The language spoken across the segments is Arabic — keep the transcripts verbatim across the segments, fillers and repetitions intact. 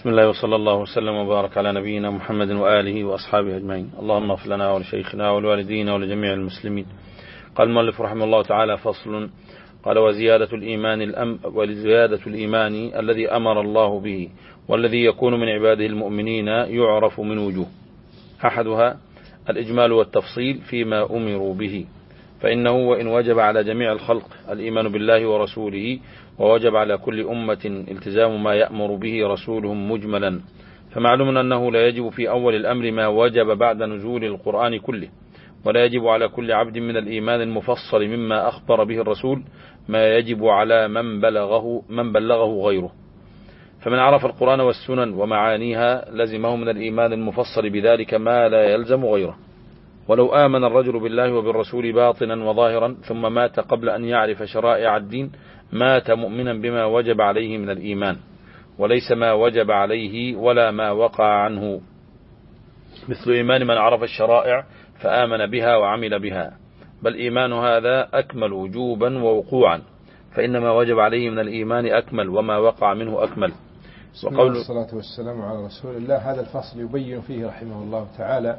بسم الله وصلى الله وسلم وبارك على نبينا محمد وآله وأصحابه أجمعين. اللهم اغفر لنا ولشيخنا ولوالدينا ولجميع المسلمين. قال المؤلف رحمه الله تعالى: فصل. قال: وزيادة الإيمان الأم وزيادة الإيمان الذي أمر الله به والذي يكون من عباده المؤمنين يعرف من وجوه. أحدها الإجمال والتفصيل فيما أمروا به، فإنه وإن وجب على جميع الخلق الإيمان بالله ورسوله، ووجب على كل أمة التزام ما يأمر به رسولهم مجملا، فمعلوم أنه لا يجب في أول الأمر ما وجب بعد نزول القرآن كله، ولا يجب على كل عبد من الإيمان المفصل مما أخبر به الرسول ما يجب على من بلغه, من بلغه غيره. فمن عرف القرآن والسنن ومعانيها لزمه من الإيمان المفصل بذلك ما لا يلزم غيره. ولو آمن الرجل بالله وبالرسول باطنا وظاهرا ثم مات قبل أن يعرف شرائع الدين مات مؤمنا بما وجب عليه من الإيمان، وليس ما وجب عليه ولا ما وقع عنه، مثل إيمان من عرف الشرائع فآمن بها وعمل بها، بل إيمان هذا أكمل وجوبا ووقوعا، فإنما وجب عليه من الإيمان أكمل وما وقع منه أكمل. بسم الله والصلاة والسلام على رسول الله. هذا الفصل يبين فيه رحمه الله تعالى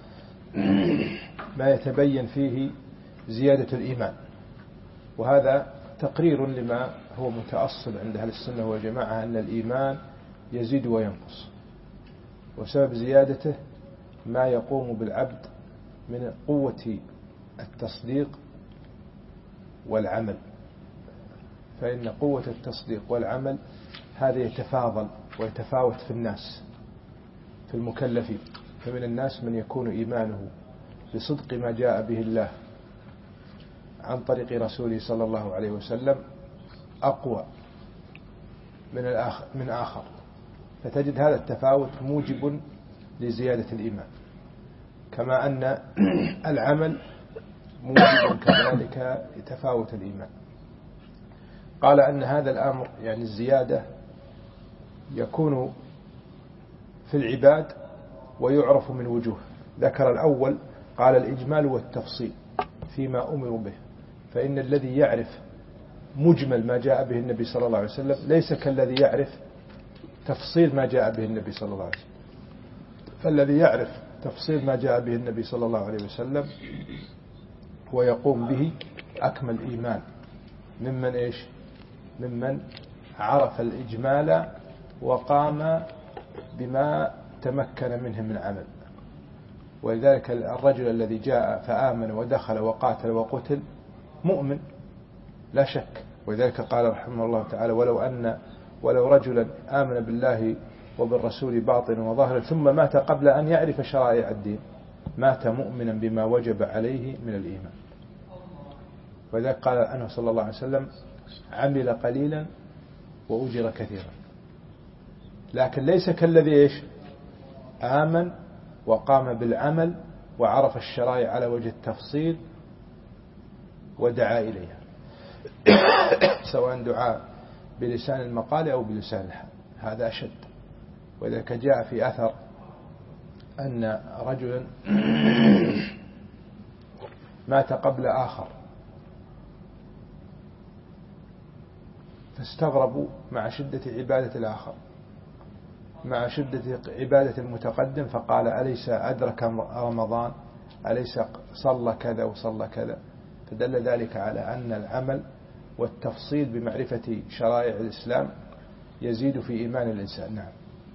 ما يتبين فيه زيادة الإيمان، وهذا تقرير لما هو متأصل عند أهل السنة والجماعة أن الإيمان يزيد وينقص، وسبب زيادته ما يقوم بالعبد من قوة التصديق والعمل، فإن قوة التصديق والعمل هذا يتفاضل ويتفاوت في الناس في المكلفين. فمن الناس من يكون إيمانه بصدق ما جاء به الله عن طريق رسوله صلى الله عليه وسلم أقوى من الآخر من آخر، فتجد هذا التفاوت موجب لزيادة الإيمان، كما أن العمل موجب كذلك تفاوت الإيمان. قال أن هذا الأمر يعني الزيادة يكون في العباد ويعرف من وجوه. ذكر الأول قال الإجمال والتفصيل فيما أمروا به، فإن الذي يعرف مجمل ما جاء به النبي صلى الله عليه وسلم ليس كالذي يعرف تفصيل ما جاء به النبي صلى الله عليه وسلم. فالذي يعرف تفصيل ما جاء به النبي صلى الله عليه وسلم ويقوم به أكمل إيمان ممن إيش ممن عرف الإجمال وقام بما تمكن منه من عمل. ولذلك الرجل الذي جاء فآمن ودخل وقاتل وقتل مؤمن لا شك. ولذلك قال رحمه الله تعالى: ولو أن ولو رجلا آمن بالله وبالرسول باطنا وظاهرا ثم مات قبل أن يعرف شرائع الدين مات مؤمنا بما وجب عليه من الإيمان. ولذلك قال أنه صلى الله عليه وسلم: عمل قليلا وأجر كثيرا. لكن ليس كالذي إيش آمن وقام بالعمل وعرف الشرائع على وجه التفصيل ودعا إليها، سواء دعاء بلسان المقال أو بلسان الحال، هذا أشد. وذلك جاء في أثر أن رجلا مات قبل آخر فاستغربوا مع شدة عبادة الآخر مع شدة عبادة المتقدم، فقال: أليس أدرك رمضان؟ أليس صلى كذا وصلى كذا؟ فدل ذلك على أن العمل والتفصيل بمعرفة شرائع الإسلام يزيد في إيمان الإنسان. نعم.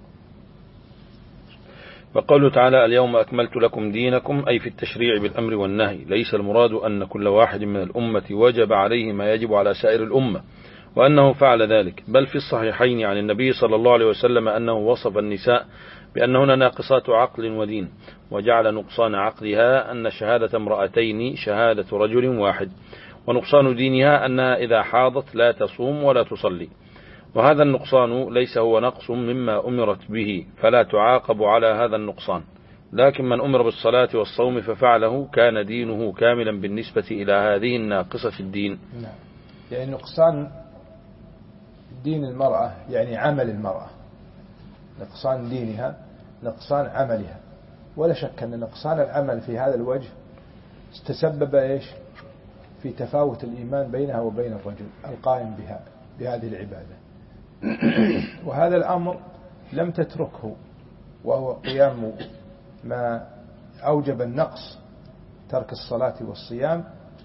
وقوله تعالى: اليوم أكملت لكم دينكم، أي في التشريع بالأمر والنهي. ليس المراد أن كل واحد من الأمة وجب عليه ما يجب على سائر الأمة وأنه فعل ذلك، بل في الصحيحين عن النبي صلى الله عليه وسلم أنه وصف النساء بأنهن ناقصات عقل ودين، وجعل نقصان عقلها أن شهادة امرأتين شهادة رجل واحد، ونقصان دينها أنها إذا حاضت لا تصوم ولا تصلي. وهذا النقصان ليس هو نقص مما أمرت به فلا تعاقب على هذا النقصان، لكن من أمر بالصلاة والصوم ففعله كان دينه كاملا بالنسبة إلى هذه الناقصة الدين. نعم. يعني نقصان دين المرأة يعني عمل المرأة، نقصان دينها نقصان عملها. ولا شك أن نقصان العمل في هذا الوجه تسبب إيش في تفاوت الإيمان بينها وبين الرجل القائم بها بهذه العبادة. وهذا الأمر لم تتركه وهو قيام ما أوجب النقص، ترك الصلاة والصيام،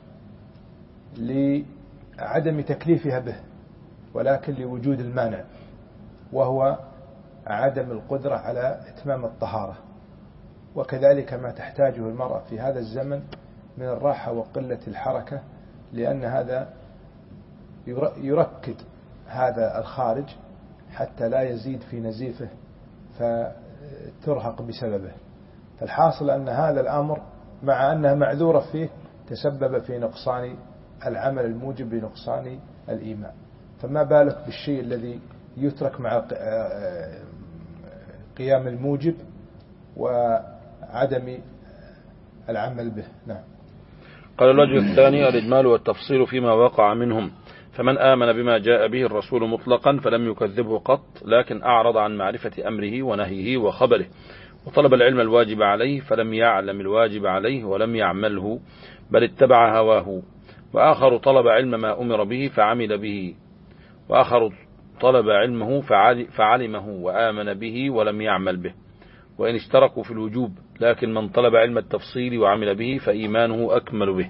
لعدم تكليفها به، ولكن لوجود المانع، وهو عدم القدرة على إتمام الطهارة. وكذلك ما تحتاجه المرأة في هذا الزمن من الراحة وقلة الحركة، لأن هذا يركد هذا الخارج حتى لا يزيد في نزيفه فترهق بسببه. فالحاصل أن هذا الأمر مع أنها معذورة فيه تسبب في نقصان العمل الموجب لنقصان الإيمان، فما بالك بالشيء الذي يترك مع قيام الموجب وعدم العمل به. نعم. قال الوجه الثاني الإجمال والتفصيل فيما وقع منهم، فمن آمن بما جاء به الرسول مطلقا فلم يكذبه قط، لكن أعرض عن معرفة أمره ونهيه وخبره، وطلب العلم الواجب عليه فلم يعلم الواجب عليه ولم يعمله، بل اتبع هواه. وآخر طلب علم ما أمر به فعمل به، وآخر طلب علمه فعلمه وآمن به ولم يعمل به، وإن اشتركوا في الوجوب، لكن من طلب علم التفصيل وعمل به فإيمانه أكمل به.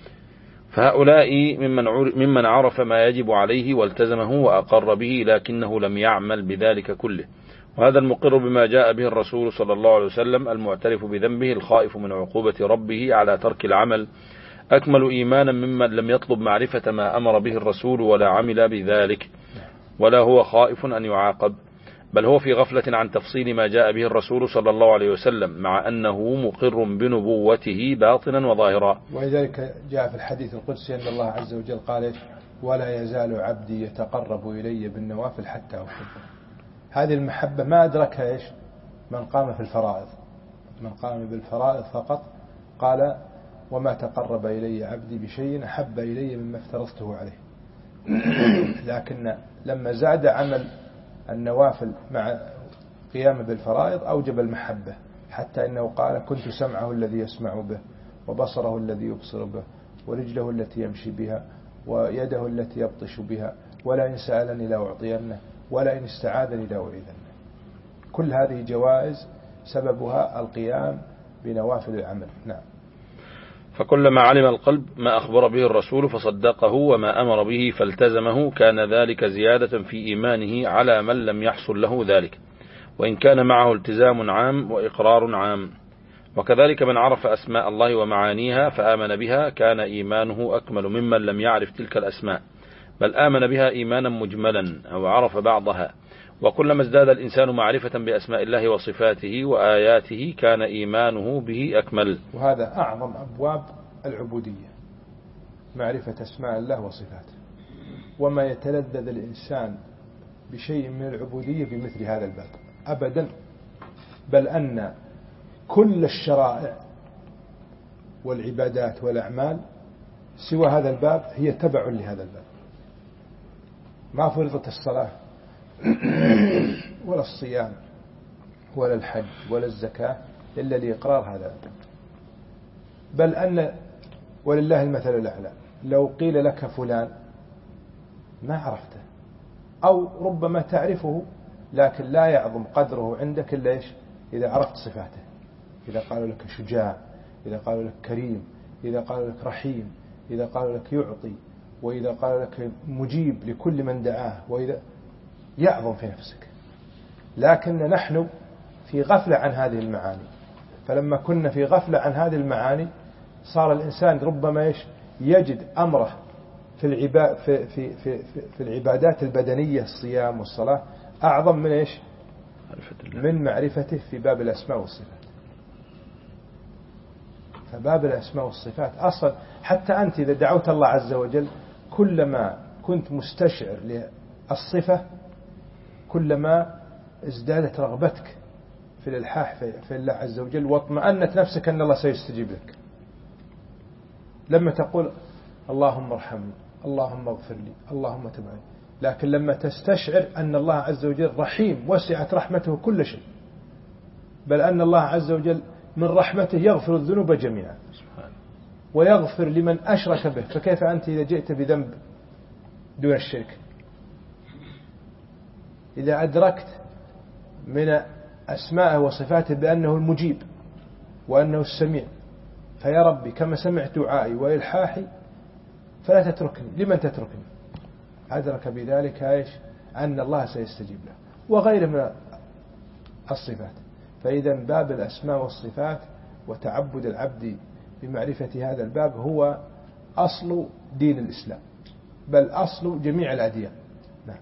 فهؤلاء ممن عرف ما يجب عليه والتزمه وأقر به، لكنه لم يعمل بذلك كله. وهذا المقر بما جاء به الرسول صلى الله عليه وسلم، المعترف بذنبه، الخائف من عقوبة ربه على ترك العمل، أكمل إيمانا ممن لم يطلب معرفة ما أمر به الرسول ولا عمل بذلك، ولا هو خائف أن يعاقب، بل هو في غفلة عن تفصيل ما جاء به الرسول صلى الله عليه وسلم، مع أنه مقر بنبوته باطنا وظاهرا. ولذلك جاء في الحديث القدسي أن الله عز وجل قال: ولا يزال عبدي يتقرب إلي بالنوافل حتى أحبه. هذه المحبة ما أدركها إيش؟ من قام في الفرائض، من قام بالفرائض فقط. قال: وما تقرب إلي عبدي بشيء أحب إلي مما افترضته عليه. لكن لما زاد عمل النوافل مع قيامه بالفرائض أوجب المحبة، حتى إنه قال: كنت سمعه الذي يسمع به، وبصره الذي يبصر به، ورجله التي يمشي بها، ويده التي يبطش بها، ولئن سألني لأعطينه، ولئن استعاذني لأعيذنه. كل هذه جوائز سببها القيام بنوافل العمل. نعم. فكلما علم القلب ما أخبر به الرسول فصدقه، وما أمر به فالتزمه، كان ذلك زيادة في إيمانه على من لم يحصل له ذلك، وإن كان معه التزام عام وإقرار عام. وكذلك من عرف أسماء الله ومعانيها فآمن بها، كان إيمانه أكمل ممن لم يعرف تلك الأسماء، بل آمن بها إيمانا مجملا أو عرف بعضها. وكلما ازداد الإنسان معرفة بأسماء الله وصفاته وآياته كان إيمانه به أكمل. وهذا أعظم أبواب العبودية، معرفة أسماء الله وصفاته. وما يتلذذ الإنسان بشيء من العبودية بمثل هذا الباب أبدا، بل أن كل الشرائع والعبادات والأعمال سوى هذا الباب هي تبع لهذا الباب. ما فرضت الصلاة ولا الصيام ولا الحج ولا الزكاة إلا لإقرار هذا الباب. بل أن ولله المثل الأعلى، لو قيل لك فلان ما عرفته، أو ربما تعرفه لكن لا يعظم قدره عندك إلا إيش؟ إذا عرفت صفاته. إذا قالوا لك شجاع، إذا قالوا لك كريم، إذا قالوا لك رحيم، إذا قالوا لك يعطي، وإذا قالوا لك مجيب لكل من دعاه، وإذا يعظم في نفسك. لكن نحن في غفلة عن هذه المعاني، فلما كنا في غفلة عن هذه المعاني صار الإنسان ربما إيش؟ يجد أمره في العباد في في في في العبادات البدنية، الصيام والصلاة، أعظم من إيش؟ من معرفته في باب الأسماء والصفات. فباب الأسماء والصفات أصلا، حتى أنت إذا دعوت الله عز وجل كلما كنت مستشعر للصفة كلما ازدادت رغبتك في الإلحاح في الله عز وجل، واطمأنت نفسك أن الله سيستجيب لك. لما تقول اللهم ارحمني، اللهم اغفر لي، اللهم تب علي، لكن لما تستشعر أن الله عز وجل رحيم وسعت رحمته كل شيء، بل أن الله عز وجل من رحمته يغفر الذنوب جميعا ويغفر لمن أشرك به، فكيف أنت إذا جئت بذنب دون الشرك؟ إذا أدركت من أسمائه وصفاته بأنه المجيب وأنه السميع، فيا ربي كما سمعت دعائي وإلحاحي فلا تتركني، لمن تتركني؟ أدرك بذلك إيش؟ أن الله سيستجيب له، وغير من الصفات. فإذا باب الأسماء والصفات وتعبد العبد بمعرفة هذا الباب هو أصل دين الإسلام، بل أصل جميع الأديان. نعم.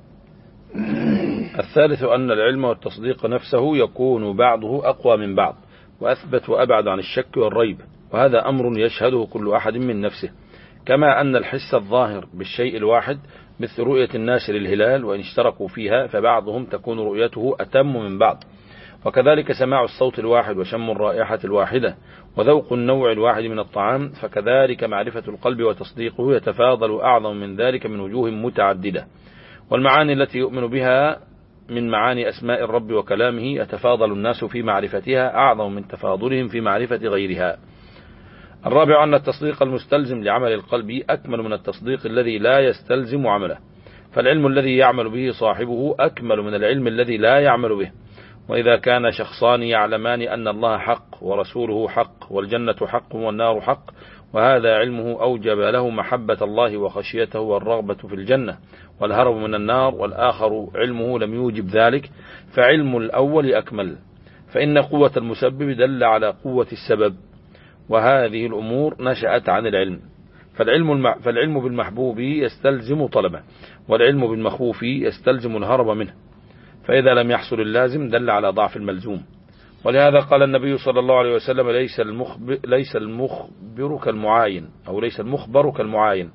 الثالث أن العلم والتصديق نفسه يكون بعضه أقوى من بعض وأثبت وأبعد عن الشك والريب، وهذا أمر يشهده كل أحد من نفسه، كما أن الحس الظاهر بالشيء الواحد مثل رؤية الناس للهلال وإن اشتركوا فيها فبعضهم تكون رؤيته أتم من بعض، وكذلك سماع الصوت الواحد وشم الرائحة الواحدة وذوق النوع الواحد من الطعام، فكذلك معرفة القلب وتصديقه يتفاضل أعظم من ذلك من وجوه متعددة. والمعاني التي يؤمن بها من معاني أسماء الرب وكلامه يتفاضل الناس في معرفتها أعظم من تفاضلهم في معرفة غيرها. الرابع أن التصديق المستلزم لعمل القلب أكمل من التصديق الذي لا يستلزم عمله، فالعلم الذي يعمل به صاحبه أكمل من العلم الذي لا يعمل به. وإذا كان شخصان يعلمان أن الله حق ورسوله حق والجنة حق والنار حق، وهذا علمه أوجب له محبة الله وخشيته والرغبة في الجنة والهرب من النار، والآخر علمه لم يوجب ذلك، فعلم الأول أكمل، فإن قوة المسبب دل على قوة السبب، وهذه الأمور نشأت عن العلم. فالعلم, الم... فالعلم بالمحبوب يستلزم طلبه، والعلم بالمخوف يستلزم الهرب منه، فإذا لم يحصل اللازم دل على ضعف الملزوم. ولهذا قال النبي صلى الله عليه وسلم: ليس المخبر, ليس المخبر كالمعاين، أو ليس المخبر كالمعاين،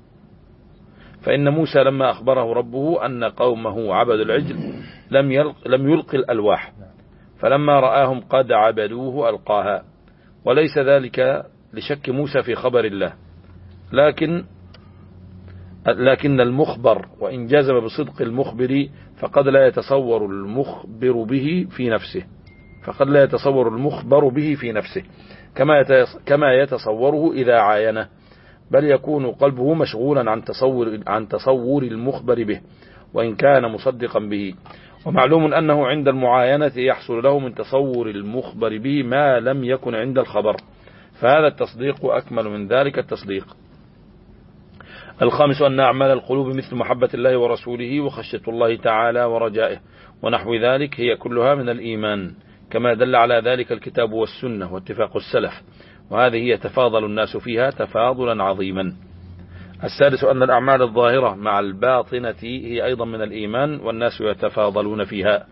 فإن موسى لما أخبره ربه أن قومه عبدوا العجل لم يلق, لم يلق الألواح، فلما رآهم قد عبدوه ألقاها، وليس ذلك لشك موسى في خبر الله، لكن لكن المخبر وإن جزم بصدق المخبر فقد لا يتصور المخبر به في نفسه فقد لا يتصور المخبر به في نفسه كما كما يتصوره إذا عاينه، بل يكون قلبه مشغولا عن تصور عن تصور المخبر به وإن كان مصدقا به. ومعلوم أنه عند المعاينة يحصل له من تصور المخبر به ما لم يكن عند الخبر، فهذا التصديق أكمل من ذلك التصديق. الخامس أن أعمال القلوب مثل محبة الله ورسوله وخشية الله تعالى ورجائه ونحو ذلك هي كلها من الإيمان، كما دل على ذلك الكتاب والسنة واتفاق السلف، وهذه يتفاضل الناس فيها تفاضلا عظيما. السادس أن الأعمال الظاهرة مع الباطنة هي أيضا من الإيمان، والناس يتفاضلون فيها.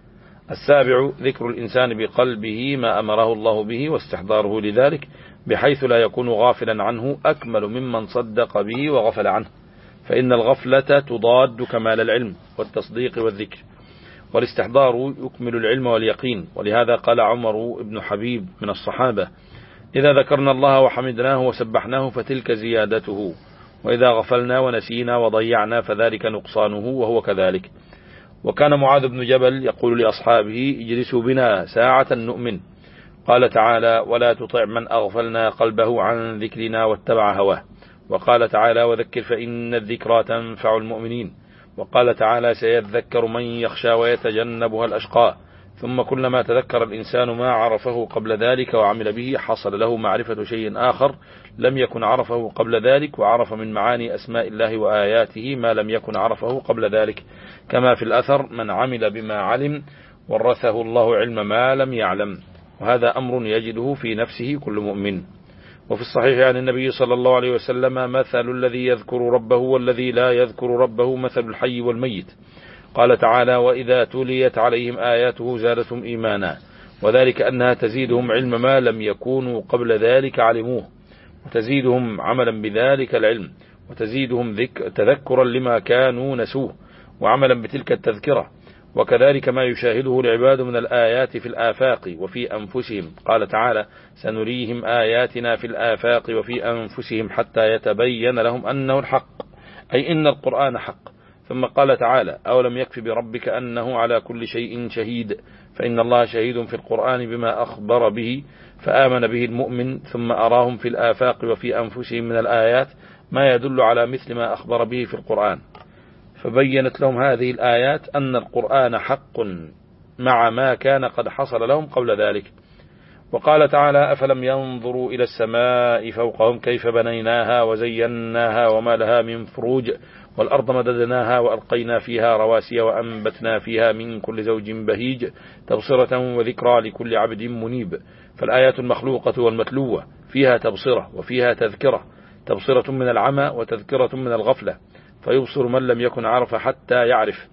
السابع ذكر الإنسان بقلبه ما أمره الله به واستحضاره لذلك بحيث لا يكون غافلا عنه أكمل ممن صدق به وغفل عنه، فإن الغفلة تضاد كمال العلم والتصديق والذكر، والاستحضار يكمل العلم واليقين. ولهذا قال عمر بن حبيب من الصحابة: إذا ذكرنا الله وحمدناه وسبحناه فتلك زيادته، وإذا غفلنا ونسينا وضيعنا فذلك نقصانه، وهو كذلك. وكان معاذ بن جبل يقول لأصحابه: اجلسوا بنا ساعة نؤمن. قال تعالى: ولا تطع من أغفلنا قلبه عن ذكرنا واتبع هواه. وقال تعالى: وذكر فإن الذكرى تنفع المؤمنين. وقال تعالى: سيذكر من يخشى ويتجنبها الأشقى. ثم كلما تذكر الإنسان ما عرفه قبل ذلك وعمل به حصل له معرفة شيء آخر لم يكن عرفه قبل ذلك، وعرف من معاني أسماء الله وآياته ما لم يكن عرفه قبل ذلك، كما في الأثر: من عمل بما علم ورثه الله علم ما لم يعلم. وهذا أمر يجده في نفسه كل مؤمن. وفي الصحيح عن النبي صلى الله عليه وسلم: مثل الذي يذكر ربه والذي لا يذكر ربه مثل الحي والميت. قال تعالى: وإذا تليت عليهم آياته زادتهم إيمانا، وذلك أنها تزيدهم علم ما لم يكونوا قبل ذلك علموه، وتزيدهم عملا بذلك العلم، وتزيدهم ذك تذكرا لما كانوا نسوه وعملا بتلك التذكرة. وكذلك ما يشاهده العباد من الآيات في الآفاق وفي أنفسهم. قال تعالى: سنريهم آياتنا في الآفاق وفي أنفسهم حتى يتبين لهم أنه الحق، أي إن القرآن حق. ثم قال تعالى: أولم يكف بربك أنه على كل شيء شهيد، فإن الله شهيد في القرآن بما أخبر به، فآمن به المؤمن. ثم أراهم في الآفاق وفي أنفسهم من الآيات ما يدل على مثل ما أخبر به في القرآن، فبينت لهم هذه الآيات أن القرآن حق مع ما كان قد حصل لهم قبل ذلك. وقال تعالى: أفلم ينظروا إلى السماء فوقهم كيف بنيناها وزيناها وما لها من فروج والأرض مددناها وألقينا فيها رواسي وأنبتنا فيها من كل زوج بهيج تبصرة وذكرى لكل عبد منيب. فالآيات المخلوقة والمتلوة فيها تبصرة وفيها تذكرة، تبصرة من العمى وتذكرة من الغفلة، فيبصر من لم يكن عرف حتى يعرف،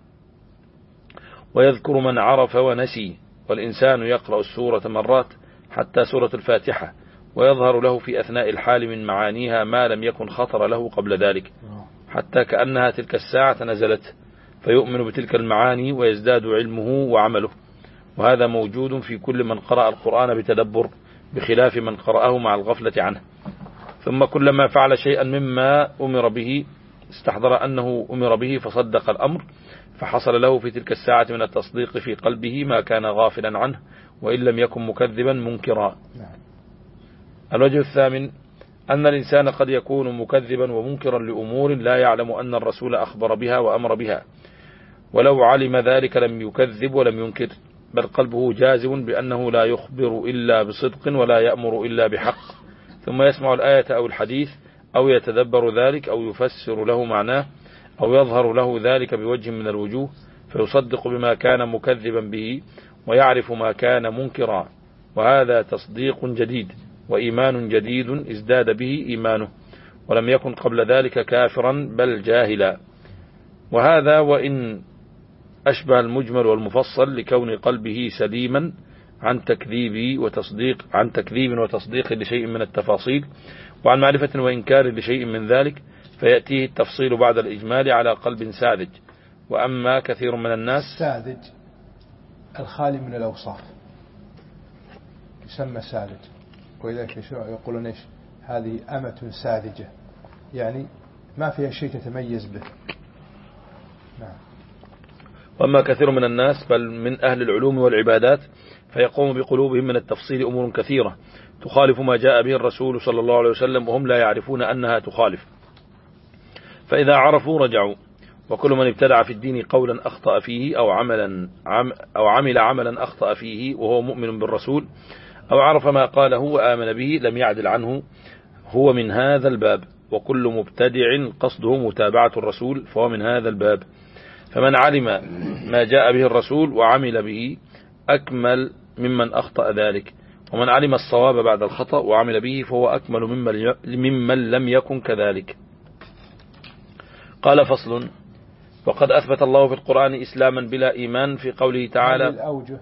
ويذكر من عرف ونسي. والإنسان يقرأ السورة مرات حتى سورة الفاتحة، ويظهر له في أثناء الحال من معانيها ما لم يكن خطر له قبل ذلك، حتى كأنها تلك الساعة نزلت، فيؤمن بتلك المعاني ويزداد علمه وعمله. وهذا موجود في كل من قرأ القرآن بتدبر، بخلاف من قرأه مع الغفلة عنه. ثم كلما فعل شيئا مما أمر به استحضر أنه أمر به فصدق الأمر، فحصل له في تلك الساعة من التصديق في قلبه ما كان غافلا عنه، وإن لم يكن مكذبا منكرا. الوجه الثامن: أن الإنسان قد يكون مكذبا ومنكرا لأمور لا يعلم أن الرسول أخبر بها وأمر بها، ولو علم ذلك لم يكذب ولم ينكر، بل قلبه جازم بأنه لا يخبر إلا بصدق ولا يأمر إلا بحق، ثم يسمع الآية أو الحديث أو يتدبر ذلك أو يفسر له معناه أو يظهر له ذلك بوجه من الوجوه، فيصدق بما كان مكذبا به ويعرف ما كان منكرا. وهذا تصديق جديد وإيمان جديد ازداد به إيمانه، ولم يكن قبل ذلك كافرا بل جاهلا. وهذا وإن أشبه المجمل والمفصل لكون قلبه سليما عن تكذيب وتصديق عن تكذيب وتصديق لشيء من التفاصيل، وعن معرفة وإنكار لشيء من ذلك، فيأتيه التفصيل بعد الإجمال على قلب ساذج. وأما كثير من الناس ساذج الخالي من الأوصاف يسمى ساذج، ولذلك يقولون إيش هذه أمة ساذجة، يعني ما فيها شيء تتميز به. نعم. وأما كثير من الناس بل من أهل العلوم والعبادات فيقوم بقلوبهم من التفصيل أمور كثيرة تخالف ما جاء به الرسول صلى الله عليه وسلم، وهم لا يعرفون أنها تخالف، فإذا عرفوا رجعوا. وكل من ابتدع في الدين قولا أخطأ فيه أو عملا عم أو عمل عملا أخطأ فيه وهو مؤمن بالرسول، أو عرف ما قاله وآمن به لم يعدل عنه، هو من هذا الباب. وكل مبتدع قصده متابعة الرسول فهو من هذا الباب. فمن علم ما جاء به الرسول وعمل به أكمل ممن أخطأ ذلك، ومن علم الصواب بعد الخطأ وعمل به فهو أكمل ممن لم يكن كذلك. قال: فصل: وقد أثبت الله في القرآن إسلاما بلا إيمان في قوله تعالى. الأوجه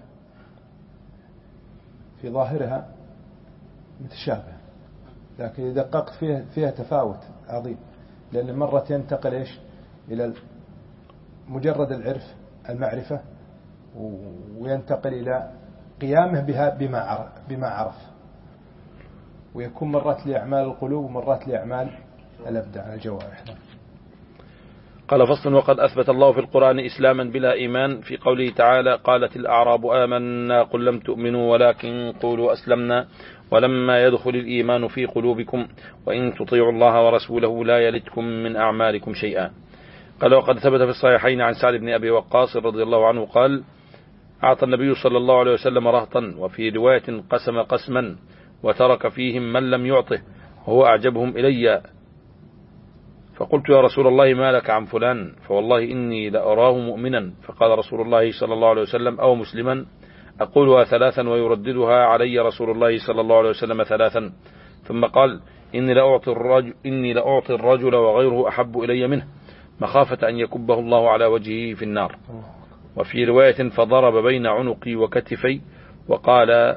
في ظاهرها متشابه، لكن إذا دققت فيها فيها تفاوت عظيم، لأن مرة ينتقل إيش إلى مجرد العرف المعرفة، وينتقل إلى قيامه بها بما عرف, بما عرف ويكون مرات لأعمال القلوب ومرات لأعمال الأبدان الجوارح. قال: فصل: وقد أثبت الله في القرآن إسلاما بلا إيمان في قوله تعالى: قالت الأعراب آمنا قل لم تؤمنوا ولكن قولوا أسلمنا ولما يدخل الإيمان في قلوبكم وإن تطيعوا الله ورسوله لا يلتكم من أعمالكم شيئا. قال: وقد ثبت في الصحيحين عن سعد بن أبي وقاص رضي الله عنه قال: أعطى النبي صلى الله عليه وسلم رهطا، وفي رواية قسم قسما وترك فيهم من لم يعطه وهو أعجبهم إلي، فقلت: يا رسول الله ما لك عن فلان؟ فوالله إني لأراه مؤمنا. فقال رسول الله صلى الله عليه وسلم: أو مسلما؟ أقولها ثلاثا ويرددها علي رسول الله صلى الله عليه وسلم ثلاثا. ثم قال: إني لأعطي الرجل, إني لأعطي الرجل وغيره أحب إلي منه مخافة أن يكبه الله على وجهه في النار. وفي رواية: فضرب بين عنقي وكتفي وقال: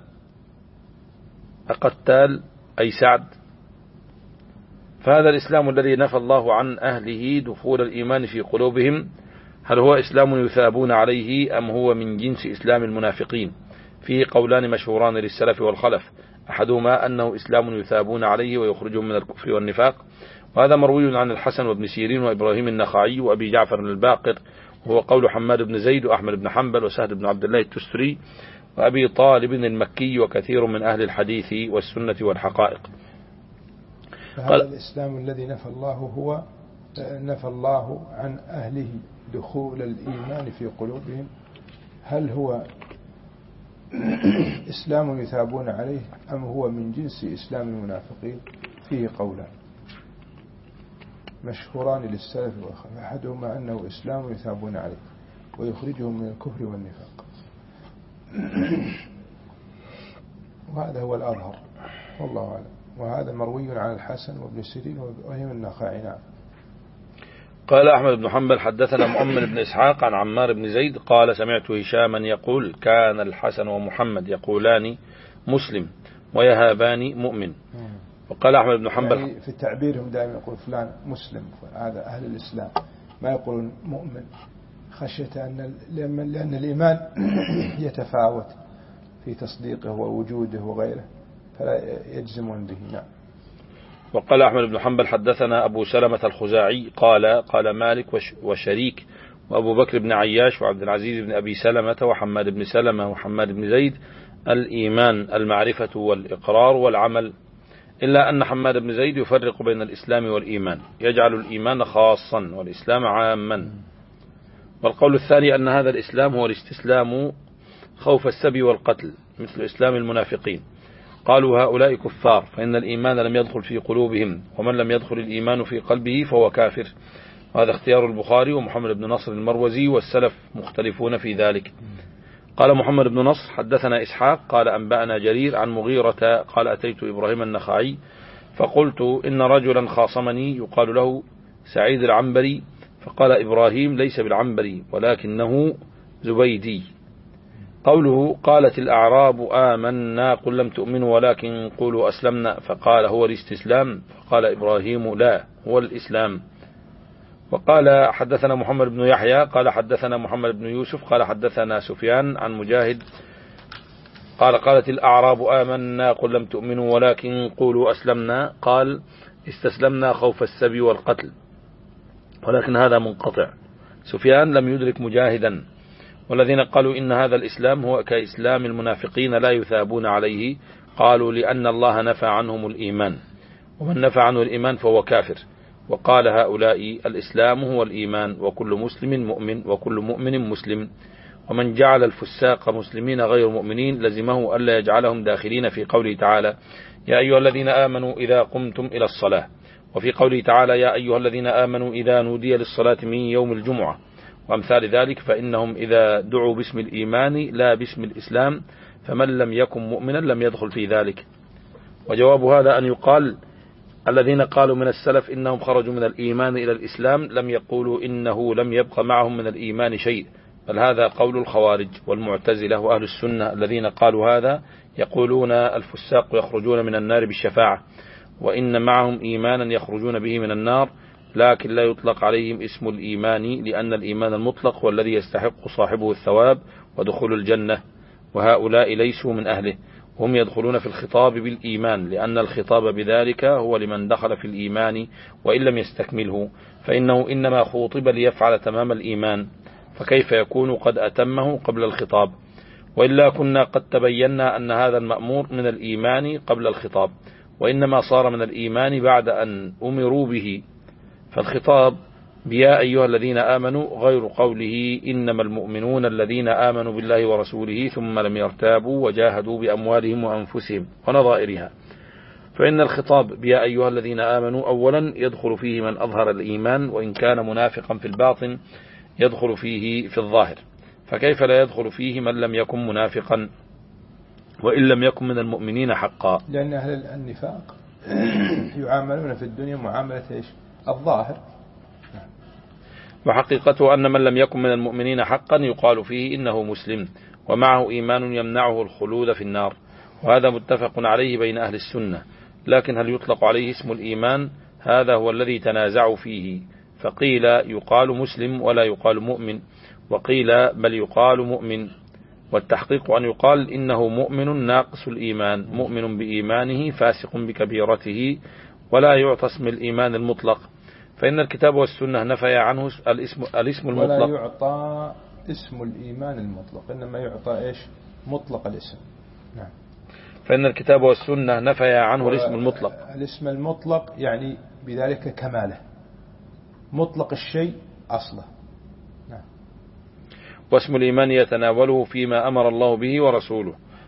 أقتال أي سعد. فهذا الإسلام الذي نفى الله عن أهله دخول الإيمان في قلوبهم، هل هو إسلام يثابون عليه أم هو من جنس إسلام المنافقين؟ فيه قولان مشهوران للسلف والخلف، أحدهما أنه إسلام يثابون عليه ويخرجهم من الكفر والنفاق، وهذا مروي عن الحسن وابن سيرين وإبراهيم النخعي وأبي جعفر الباقر، وهو قول حماد بن زيد وأحمد بن حنبل وسهل بن عبد الله التستري وأبي طالب المكي وكثير من أهل الحديث والسنة والحقائق. فهذا الإسلام الذي نفى الله هو نفى الله عن أهله دخول الإيمان في قلوبهم، هل هو إسلام يثابون عليه أم هو من جنس إسلام المنافقين؟ فيه قولان مشهوران للسلف والخلف، أحدهما أنه إسلام يثابون عليه ويخرجهم من الكفر والنفاق، وهذا هو الأظهر والله أعلم، وهذا مروي عن الحسن وابن سيرين وإبراهيم النخعي. نعم. قال أحمد بن حنبل حدثنا مؤمن بن إسحاق عن عمار بن زيد قال سمعت هشاما يقول كان الحسن ومحمد يقولان مسلم ويهابان مؤمن. وقال أحمد بن حنبل يعني في تعبيرهم دائما يقول فلان مسلم، هذا أهل الإسلام، ما يقولون مؤمن خشية أن لأن الإيمان يتفاوت في تصديقه ووجوده وغيره فلا يجزمون به. نعم. وقال أحمد بن حنبل حدثنا أبو سلمة الخزاعي قال قال مالك وشريك وأبو بكر بن عياش وعبد العزيز بن أبي سلمة وحماد بن سلمة وحماد بن زيد الإيمان المعرفة والإقرار والعمل، إلا أن حماد بن زيد يفرق بين الإسلام والإيمان، يجعل الإيمان خاصا والإسلام عاما. والقول الثاني أن هذا الإسلام هو الاستسلام خوف السبي والقتل مثل إسلام المنافقين. قالوا هؤلاء كفار فإن الإيمان لم يدخل في قلوبهم، ومن لم يدخل الإيمان في قلبه فهو كافر. وهذا اختيار البخاري ومحمد بن نصر المروزي والسلف مختلفون في ذلك. قال محمد بن نصر حدثنا إسحاق قال أنبأنا جرير عن مغيرة قال أتيت إبراهيم النخعي فقلت إن رجلا خاصمني يقال له سعيد العنبري، فقال إبراهيم ليس بالعنبري ولكنه زبيدي. قوله قالت الأعراب آمنا قل لم تؤمنوا ولكن قولوا أسلمنا، فقال هو الاستسلام، فقال إبراهيم لا هو الإسلام. وقال حدثنا محمد بن يحيى قال حدثنا محمد بن يوسف قال حدثنا سفيان عن مجاهد قال قالت الأعراب آمنا قل لم تؤمنوا ولكن قولوا أسلمنا، قال استسلمنا خوف السبي والقتل، ولكن هذا منقطع. سفيان لم يدرك مجاهدا. والذين قالوا إن هذا الإسلام هو كإسلام المنافقين لا يثابون عليه، قالوا لأن الله نفى عنهم الإيمان، ومن نفى عنه الإيمان فهو كافر. وقال هؤلاء الإسلام هو الإيمان وكل مسلم مؤمن وكل مؤمن مسلم، ومن جعل الفساق مسلمين غير مؤمنين لزمه ألا يجعلهم داخلين في قوله تعالى يا أيها الذين آمنوا إذا قمتم إلى الصلاة، وفي قوله تعالى يا أيها الذين آمنوا إذا نودي للصلاة من يوم الجمعة، وأمثال ذلك، فإنهم إذا دعوا باسم الإيمان لا باسم الإسلام، فمن لم يكن مؤمنا لم يدخل في ذلك. وجواب هذا أن يقال الذين قالوا من السلف إنهم خرجوا من الإيمان إلى الإسلام لم يقولوا إنه لم يبقى معهم من الإيمان شيء، بل هذا قول الخوارج والمعتزلة وأهل السنة الذين قالوا هذا يقولون الفساق يخرجون من النار بالشفاعة، وإن معهم إيمانا يخرجون به من النار، لكن لا يطلق عليهم اسم الإيمان، لأن الإيمان المطلق هو الذي يستحق صاحبه الثواب ودخول الجنة، وهؤلاء ليسوا من أهله، هم يدخلون في الخطاب بالإيمان، لأن الخطاب بذلك هو لمن دخل في الإيمان وإن لم يستكمله، فإنه إنما خوطب ليفعل تمام الإيمان، فكيف يكون قد أتمه قبل الخطاب؟ وإلا كنا قد تبينا أن هذا المأمور من الإيمان قبل الخطاب، وإنما صار من الإيمان بعد أن أمروا به. فالخطاب بيا أيها الذين آمنوا غير قوله إنما المؤمنون الذين آمنوا بالله ورسوله ثم لم يرتابوا وجاهدوا بأموالهم وأنفسهم ونظائرها. فإن الخطاب بيا أيها الذين آمنوا أولا يدخل فيه من أظهر الإيمان وإن كان منافقا في الباطن يدخل فيه في الظاهر، فكيف لا يدخل فيه من لم يكن منافقا وإن لم يكن من المؤمنين حقا؟ لأن أهل النفاق يعاملون في الدنيا معاملة إيش؟ الظاهر. وحقيقته أن من لم يكن من المؤمنين حقا يقال فيه إنه مسلم ومعه إيمان يمنعه الخلود في النار، وهذا متفق عليه بين أهل السنة. لكن هل يطلق عليه اسم الإيمان؟ هذا هو الذي تنازعوا فيه، فقيل يقال مسلم ولا يقال مؤمن، وقيل بل يقال مؤمن، والتحقيق أن يقال إنه مؤمن ناقص الإيمان، مؤمن بإيمانه فاسق بكبيرته، ولا يعطى اسم الإيمان المطلق، فإن الكتاب والسنة نفي عنه الاسم, الاسم المطلق، ولا يعطى اسم الإيمان المطلق، إنما يعطى إيش؟ مطلق الاسم. نعم. فإن الكتاب والسنة نفي عنه الاسم المطلق. الاسم المطلق يعني بذلك كماله، مطلق الشيء أصله. نعم. واسم الإيمان يتناوله فيما أمر الله به ورسوله،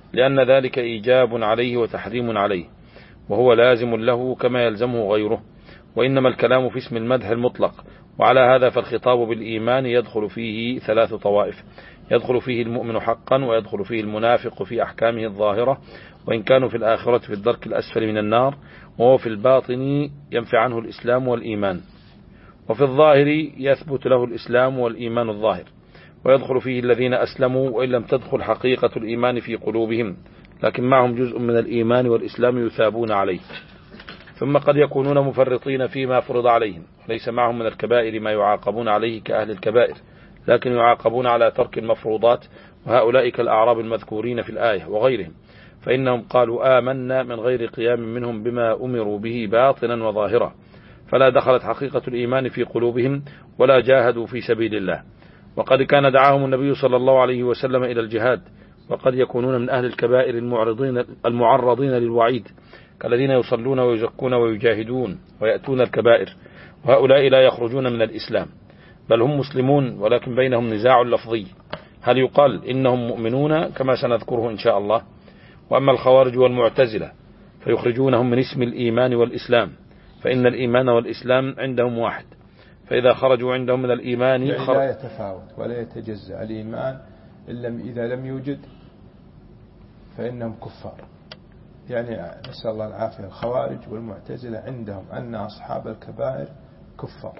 لأن ذلك إيجاب عليه وتحريم عليه، وهو لازم له كما يلزمه غيره، وإنما الكلام في اسم المدح المطلق. وعلى هذا فالخطاب بالإيمان يدخل فيه ثلاث طوائف: يدخل فيه المؤمن حقا، ويدخل فيه المنافق في أحكامه الظاهرة وإن كانوا في الآخرة في الدرك الأسفل من النار، وهو في الباطن ينفي عنه الإسلام والإيمان، وفي الظاهر يثبت له الإسلام والإيمان الظاهر. ويدخل فيه الذين أسلموا وإن لم تدخل حقيقة الإيمان في قلوبهم، لكن معهم جزء من الإيمان والإسلام يثابون عليه. ثم قد يكونون مفرطين فيما فرض عليهم، ليس معهم من الكبائر ما يعاقبون عليه كأهل الكبائر، لكن يعاقبون على ترك المفروضات، وهؤلاء كالأعراب المذكورين في الآية وغيرهم، فإنهم قالوا آمنا من غير قيام منهم بما أمروا به باطنا وظاهرا، فلا دخلت حقيقة الإيمان في قلوبهم ولا جاهدوا في سبيل الله. وقد كان دعاهم النبي صلى الله عليه وسلم إلى الجهاد، وقد يكونون من أهل الكبائر المعرضين المعرضين للوعيد، كالذين يصلون ويزكون ويجاهدون ويأتون الكبائر، وهؤلاء لا يخرجون من الإسلام، بل هم مسلمون ولكن بينهم نزاع لفظي، هل يقال إنهم مؤمنون كما سنذكره إن شاء الله؟ وأما الخوارج والمعتزلة فيخرجونهم من اسم الإيمان والإسلام، فإن الإيمان والإسلام عندهم واحد، فإذا خرجوا عندهم من الإيمان يعني لا يتفاوت ولا يتجزأ الإيمان إذا لم يوجد فإنهم كفار. يعني نسأل الله العافية. الخوارج والمعتزلة عندهم أن أصحاب الكبائر كفار،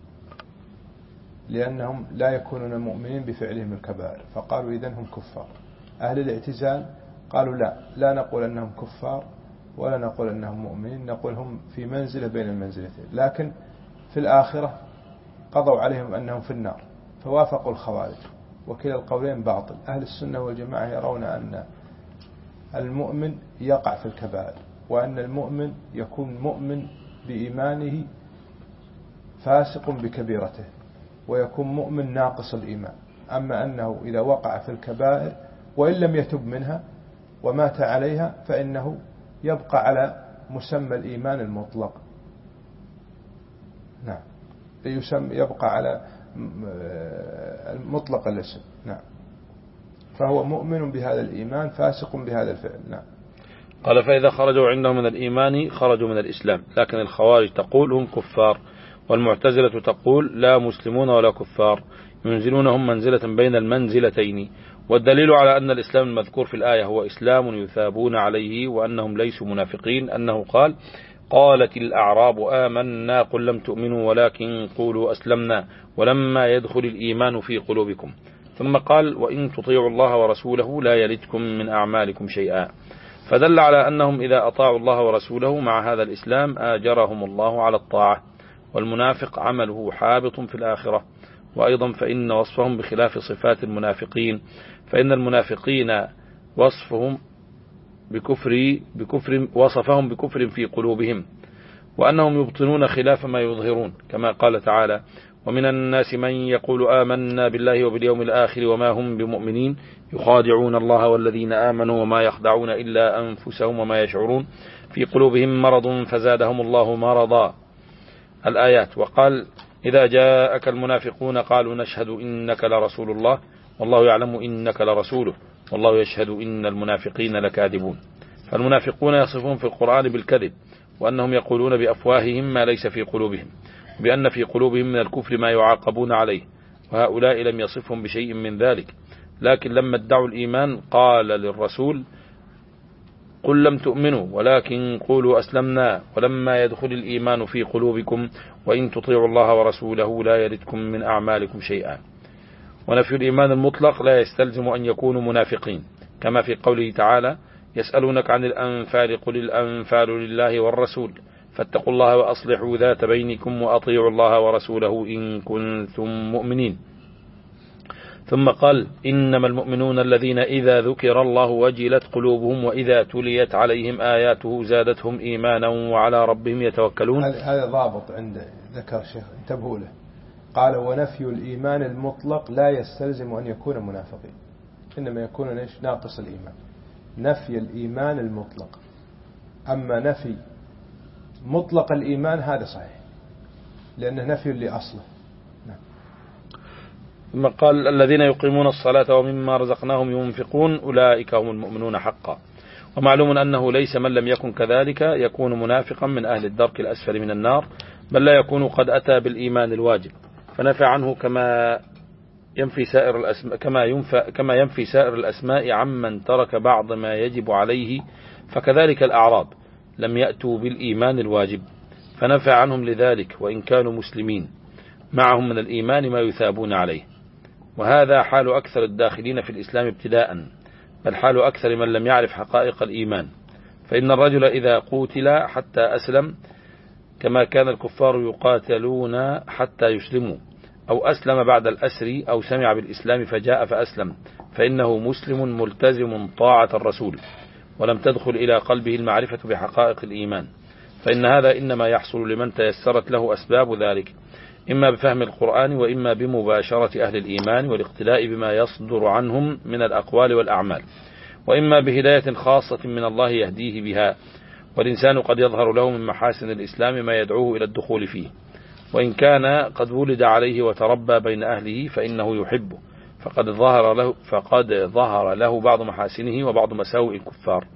لأنهم لا يكونون مؤمنين بفعلهم الكبائر، فقالوا إذن هم كفار. أهل الاعتزال قالوا لا لا نقول أنهم كفار ولا نقول أنهم مؤمنين، نقول هم في منزلة بين المنزلتين، لكن في الآخرة قضوا عليهم أنهم في النار، فوافقوا الخوارج، وكلا القولين باطل. أهل السنة والجماعة يرون أن المؤمن يقع في الكبائر، وأن المؤمن يكون مؤمن بإيمانه فاسق بكبيرته، ويكون مؤمن ناقص الإيمان. أما أنه إذا وقع في الكبائر وإن لم يتب منها ومات عليها فإنه يبقى على مسمى الإيمان المطلق. نعم، يسمى يبقى على مطلق الاسم. نعم، فهو مؤمن بهذا الإيمان فاسق بهذا الفعل. نعم. قال: فإذا خرجوا عندهم من الإيمان خرجوا من الإسلام، لكن الخوارج تقول هم كفار، والمعتزلة تقول لا مسلمون ولا كفار، ينزلونهم منزلة بين المنزلتين. والدليل على أن الإسلام المذكور في الآية هو إسلام يثابون عليه وأنهم ليسوا منافقين أنه قال: قالت الأعراب آمنا قل لم تؤمنوا ولكن قولوا أسلمنا ولما يدخل الإيمان في قلوبكم، ثم قال: وإن تطيعوا الله ورسوله لا يلدكم من أعمالكم شيئا. فدل على أنهم إذا أطاعوا الله ورسوله مع هذا الإسلام آجرهم الله على الطاعة. والمنافق عمله حابط في الآخرة. وأيضا فإن وصفهم بخلاف صفات المنافقين، فإن المنافقين وصفهم بكفر بكفر وصفهم بكفر في قلوبهم، وأنهم يبطنون خلاف ما يظهرون، كما قال تعالى: ومن الناس من يقول آمنا بالله وباليوم الآخر وما هم بمؤمنين يخادعون الله والذين آمنوا وما يخدعون إلا أنفسهم وما يشعرون في قلوبهم مرض فزادهم الله مرضا. الآيات. وقال: إذا جاءك المنافقون قالوا نشهد إنك لرسول الله والله يعلم إنك لرسوله والله يشهد إن المنافقين لكاذبون. فالمنافقون يصفون في القرآن بالكذب، وأنهم يقولون بأفواههم ما ليس في قلوبهم، بأن في قلوبهم من الكفر ما يعاقبون عليه، وهؤلاء لم يصفهم بشيء من ذلك. لكن لما ادعوا الإيمان قال للرسول: قل لم تؤمنوا ولكن قولوا أسلمنا ولما يدخل الإيمان في قلوبكم وإن تطيعوا الله ورسوله لا يلدكم من أعمالكم شيئا. ونفي الإيمان المطلق لا يستلزم أن يكونوا منافقين، كما في قوله تعالى: يسألونك عن الأنفال قل الأنفال لله والرسول فاتقوا الله وأصلحوا ذات بينكم وأطيعوا الله ورسوله إن كنتم مؤمنين. ثم قال: إنما المؤمنون الذين إذا ذكر الله وجلت قلوبهم وإذا تليت عليهم آياته زادتهم إيمانا وعلى ربهم يتوكلون. هذا ضابط عند ذكر الشيخ انتبهوا له. قال: ونفي الإيمان المطلق لا يستلزم أن يكون منافقين، إنما يكون ناقص الإيمان. نفي الإيمان المطلق. أما نفي مطلق الإيمان هذا صحيح، لأنه نفي لأصله. نعم. ثم قال الذين يقيمون الصلاة ومما رزقناهم ينفقون أولئك هم المؤمنون حقا. ومعلوم أنه ليس من لم يكن كذلك يكون منافقا من أهل الدرك الأسفل من النار، بل لا يكون قد أتى بالإيمان الواجب فنفى عنه كما ينفي سائر الأسماء كما ينفى كما ينفي سائر الأسماء عمن ترك بعض ما يجب عليه. فكذلك الأعراب لم يأتوا بالإيمان الواجب فنفى عنهم لذلك وإن كانوا مسلمين معهم من الإيمان ما يثابون عليه. وهذا حال أكثر الداخلين في الإسلام ابتداء، بل حال أكثر من لم يعرف حقائق الإيمان. فإن الرجل إذا قوتل حتى أسلم كما كان الكفار يقاتلون حتى يسلموا، أو أسلم بعد الأسر أو سمع بالإسلام فجاء فأسلم، فإنه مسلم ملتزم طاعة الرسول ولم تدخل إلى قلبه المعرفة بحقائق الإيمان. فإن هذا إنما يحصل لمن تيسرت له أسباب ذلك، إما بفهم القرآن وإما بمباشرة أهل الإيمان والاقتداء بما يصدر عنهم من الأقوال والأعمال، وإما بهداية خاصة من الله يهديه بها. والإنسان قد يظهر له من محاسن الإسلام ما يدعوه إلى الدخول فيه، وإن كان قد ولد عليه وتربى بين أهله فإنه يحبه، فقد ظهر له, فقد ظهر له بعض محاسنه وبعض مساوئ الكفار.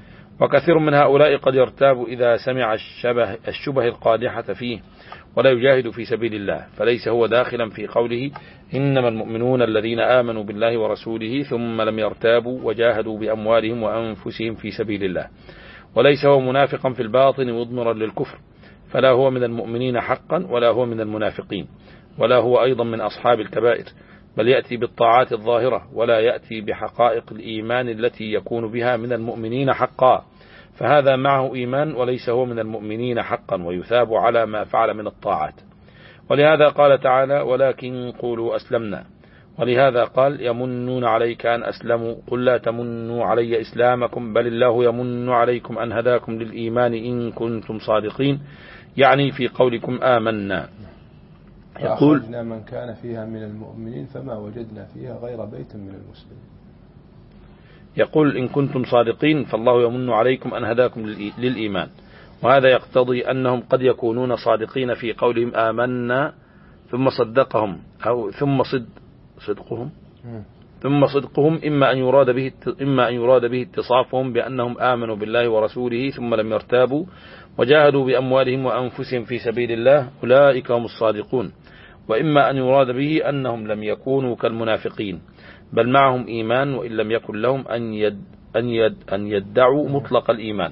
وكثير من هؤلاء قد يرتاب إذا سمع الشبه, الشبه القادحة فيه ولا يجاهد في سبيل الله، فليس هو داخلا في قوله إنما المؤمنون الذين آمنوا بالله ورسوله ثم لم يرتابوا وجاهدوا بأموالهم وأنفسهم في سبيل الله. وليس هو منافقا في الباطن مضمرا للكفر، فلا هو من المؤمنين حقا ولا هو من المنافقين، ولا هو أيضا من أصحاب الكبائر، بل يأتي بالطاعات الظاهرة ولا يأتي بحقائق الإيمان التي يكون بها من المؤمنين حقا، فهذا معه إيمان وليس هو من المؤمنين حقا ويثاب على ما فعل من الطاعات. ولهذا قال تعالى ولكن قولوا أسلمنا. ولهذا قال يمنون عليك أن أسلموا قل لا تمنوا علي إسلامكم بل الله يمن عليكم أن هداكم للإيمان إن كنتم صادقين، يعني في قولكم آمنا. يقول فأخرجنا من كان فيها من المؤمنين فما وجدنا فيها غير بيت من المسلمين. يقول إن كنتم صادقين فالله يمن عليكم أن هداكم للإيمان، وهذا يقتضي أنهم قد يكونون صادقين في قولهم آمنا ثم صدقهم أو ثم صد صدقهم ثم صدقهم إما أن يراد به إما أن يراد به اتصافهم بأنهم آمنوا بالله ورسوله ثم لم يرتابوا وجاهدوا بأموالهم وأنفسهم في سبيل الله أولئك هم الصادقون، وإما أن يراد به أنهم لم يكونوا كالمنافقين بل معهم إيمان وإن لم يكن لهم أن يد أن يد أن يدعوا مطلق الإيمان.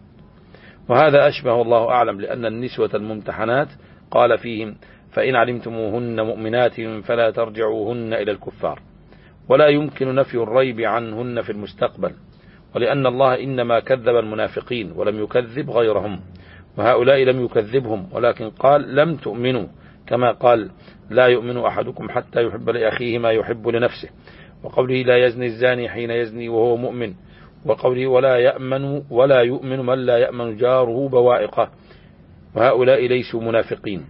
وهذا أشبه الله أعلم، لأن النسوة الممتحنات قال فيهم فإن علمتموهن مؤمنات فلا ترجعوهن إلى الكفار، ولا يمكن نفي الريب عنهن في المستقبل، ولأن الله إنما كذب المنافقين ولم يكذب غيرهم، وهؤلاء لم يكذبهم ولكن قال لم تؤمنوا، كما قال لا يؤمن أحدكم حتى يحب لأخيه ما يحب لنفسه، وقوله لا يزني الزاني حين يزني وهو مؤمن، وقوله ولا يأمن ولا يؤمن من لا يأمن جاره بوائقه، وهؤلاء ليسوا منافقين.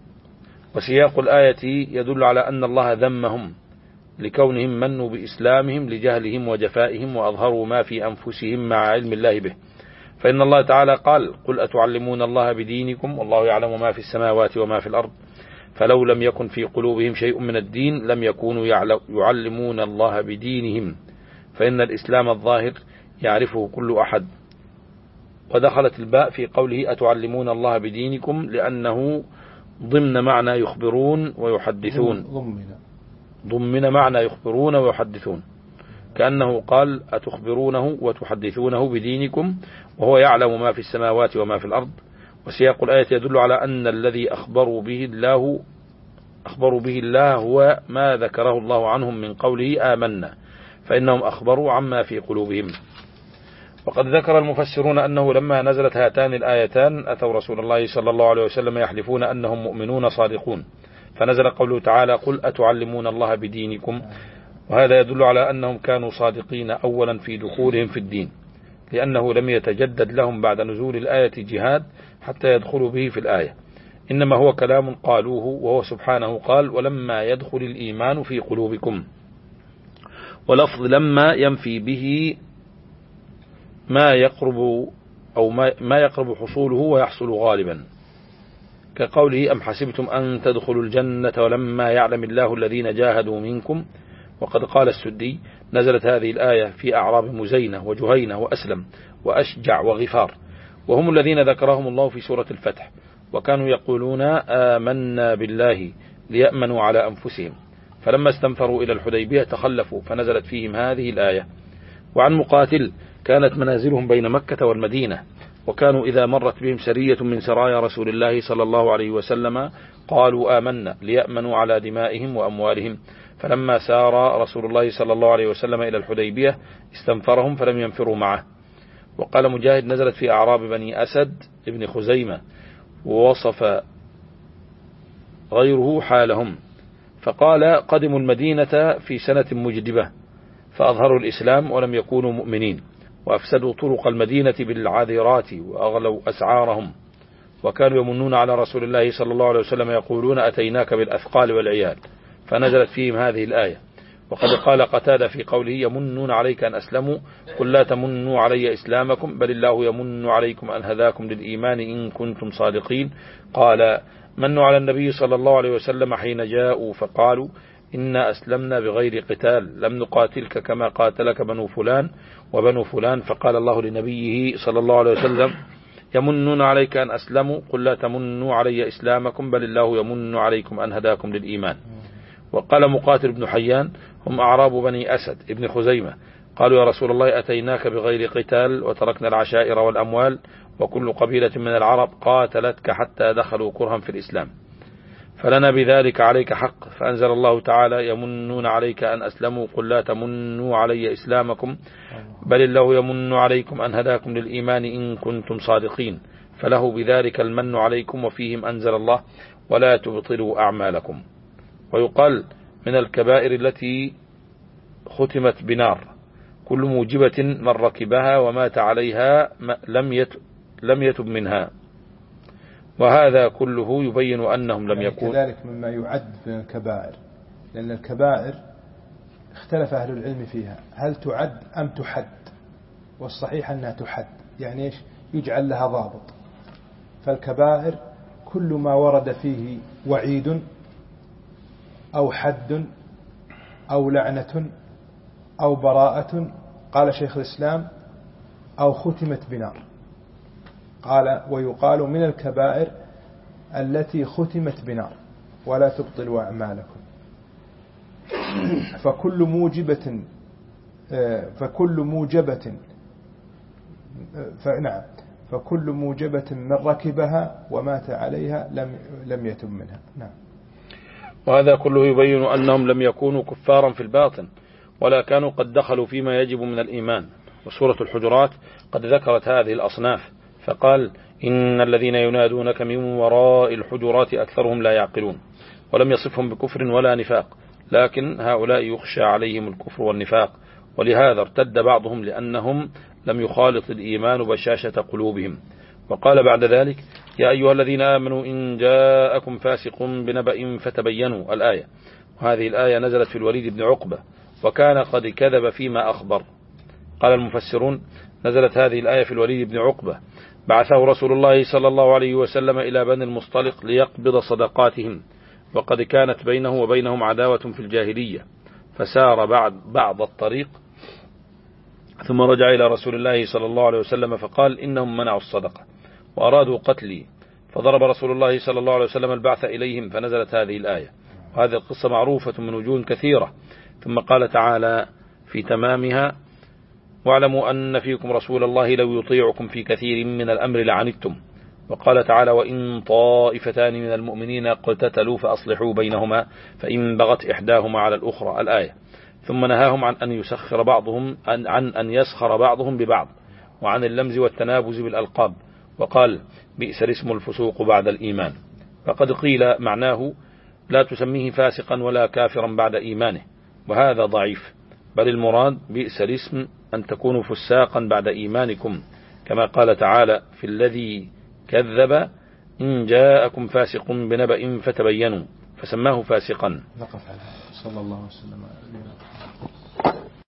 وسياق الآية يدل على أن الله ذمهم لكونهم منوا بإسلامهم لجهلهم وجفائهم وأظهروا ما في أنفسهم مع علم الله به، فإن الله تعالى قال قل أتعلمون الله بدينكم والله يعلم ما في السماوات وما في الأرض، فلو لم يكن في قلوبهم شيء من الدين لم يكونوا يعلمون الله بدينهم، فإن الإسلام الظاهر يعرفه كل أحد. ودخلت الباء في قوله أتعلمون الله بدينكم لأنه ضمن معنى يخبرون ويحدثون، ضمن معنى يخبرون ويحدثون، كأنه قال أتخبرونه وتحدثونه بدينكم وهو يعلم ما في السماوات وما في الأرض. وسياق الآية يدل على أن الذي أخبروا به الله أخبروا به الله هو ما ذكره الله عنهم من قوله آمنا، فإنهم أخبروا عما في قلوبهم. وقد ذكر المفسرون أنه لما نزلت هاتان الآيتان أتوا رسول الله صلى الله عليه وسلم يحلفون أنهم مؤمنون صادقون، فنزل قوله تعالى قل أتعلمون الله بدينكم، وهذا يدل على أنهم كانوا صادقين أولا في دخولهم في الدين، لأنه لم يتجدد لهم بعد نزول الآية جهاد حتى يدخلوا به في الآية، إنما هو كلام قالوه، وهو سبحانه قال ولما يدخل الإيمان في قلوبكم، ولفظ لما ينفي به ما يقرب أو ما يقرب حصوله ويحصل غالبا، كقوله أم حسبتم أن تدخلوا الجنة ولما يعلم الله الذين جاهدوا منكم. وقد قال السدي نزلت هذه الآية في أعراب مزينة وجهينة وأسلم وأشجع وغفار، وهم الذين ذكرهم الله في سورة الفتح، وكانوا يقولون آمنا بالله ليأمنوا على أنفسهم، فلما استنفروا إلى الحديبية تخلفوا فنزلت فيهم هذه الآية. وعن مقاتل كانت منازلهم بين مكة والمدينة، وكانوا إذا مرت بهم سرية من سرايا رسول الله صلى الله عليه وسلم قالوا آمنا ليأمنوا على دمائهم وأموالهم، فلما سار رسول الله صلى الله عليه وسلم إلى الحديبية استنفرهم فلم ينفروا معه. وقال مجاهد نزلت في أعراب بني أسد ابن خزيمة، ووصف غيره حالهم، فقال قدموا المدينة في سنة مجدبة فأظهروا الإسلام ولم يكونوا مؤمنين، وأفسدوا طرق المدينة بالعاذرات وأغلوا أسعارهم، وكانوا يمنون على رسول الله صلى الله عليه وسلم يقولون أتيناك بالأثقال والعيال، فنزلت فيهم هذه الآية. وقد قال قتادة في قوله يمنون عليك أن أسلموا قل لا تمنوا علي إسلامكم بل الله يمن عليكم أن هداكم للإيمان إن كنتم صادقين. قال منوا على النبي صلى الله عليه وسلم حين جاءوا فقالوا إنا أسلمنا بغير قتال لم نقاتلك كما قاتلك بنو فلان وبنو فلان، فقال الله لنبيه صلى الله عليه وسلم يمنون عليك أن أسلموا قل لا تمنوا علي إسلامكم بل الله يمن عليكم أن هداكم للإيمان. وقال مقاتل بن حيان هم أعراب بني أسد ابن خزيمة، قالوا يا رسول الله أتيناك بغير قتال وتركنا العشائر والأموال وكل قبيلة من العرب قاتلتك حتى دخلوا كرها في الإسلام، فلنا بذلك عليك حق، فأنزل الله تعالى يمنون عليك أن أسلموا قل لا تمنوا علي إسلامكم بل الله يمن عليكم أن هداكم للإيمان إن كنتم صادقين، فله بذلك المن عليكم وفيهم أنزل الله ولا تبطلوا أعمالكم. ويقال من الكبائر التي ختمت بنار كل موجبة من ركبها ومات عليها لم لم يتب منها، وهذا كله يبين أنهم لم يكونوا كذلك مما يعد من الكبائر، لأن الكبائر اختلف أهل العلم فيها هل تعد أم تحد، والصحيح أنها تحد، يعني إيش يجعل لها ضابط. فالكبائر كل ما ورد فيه وعيد أو حد أو لعنة أو براءة، قال شيخ الإسلام أو ختمت بنار. قال ويقال من الكبائر التي ختمت بنار ولا تبطلوا أعمالكم. فكل موجبة فكل موجبة فنعم فكل موجبة من ركبها ومات عليها لم لم يتم منها. نعم. وهذا كله يبين أنهم لم يكونوا كفارا في الباطن ولا كانوا قد دخلوا فيما يجب من الإيمان. وسورة الحجرات قد ذكرت هذه الأصناف فقال إن الذين ينادونك من وراء الحجرات أكثرهم لا يعقلون، ولم يصفهم بكفر ولا نفاق، لكن هؤلاء يخشى عليهم الكفر والنفاق، ولهذا ارتد بعضهم لأنهم لم يخالط الإيمان بشاشة قلوبهم. وقال بعد ذلك يا أيها الذين آمنوا إن جاءكم فاسق بنبأ فتبينوا الآية. وهذه الآية نزلت في الوليد بن عقبة وكان قد كذب فيما أخبر. قال المفسرون نزلت هذه الآية في الوليد بن عقبة بعثه رسول الله صلى الله عليه وسلم إلى بني المصطلق ليقبض صدقاتهم، وقد كانت بينه وبينهم عداوة في الجاهلية، فسار بعد بعض الطريق ثم رجع إلى رسول الله صلى الله عليه وسلم فقال إنهم منعوا الصدقة وأرادوا قتلي، فضرب رسول الله صلى الله عليه وسلم البعث إليهم فنزلت هذه الآية. وهذه القصة معروفة من وجوه كثيرة. ثم قال تعالى في تمامها واعلموا أن فيكم رسول الله لو يطيعكم في كثير من الأمر لعنتم. وقال تعالى وإن طائفتان من المؤمنين اقتتلوا فأصلحوا بينهما فإن بغت إحداهما على الأخرى الآية. ثم نهاهم عن أن يسخر بعضهم عن, عن أن يسخر بعضهم ببعض، وعن اللمز والتنابز بالألقاب، وقال بئس الاسم الفسوق بعد الإيمان. فقد قيل معناه لا تسميه فاسقا ولا كافرا بعد إيمانه، وهذا ضعيف، بل المراد بئس الاسم أن تكونوا فساقا بعد إيمانكم، كما قال تعالى في الذي كذب إن جاءكم فاسق بنبأ فتبينوا، فسماه فاسقا. صلى الله عليه وسلم.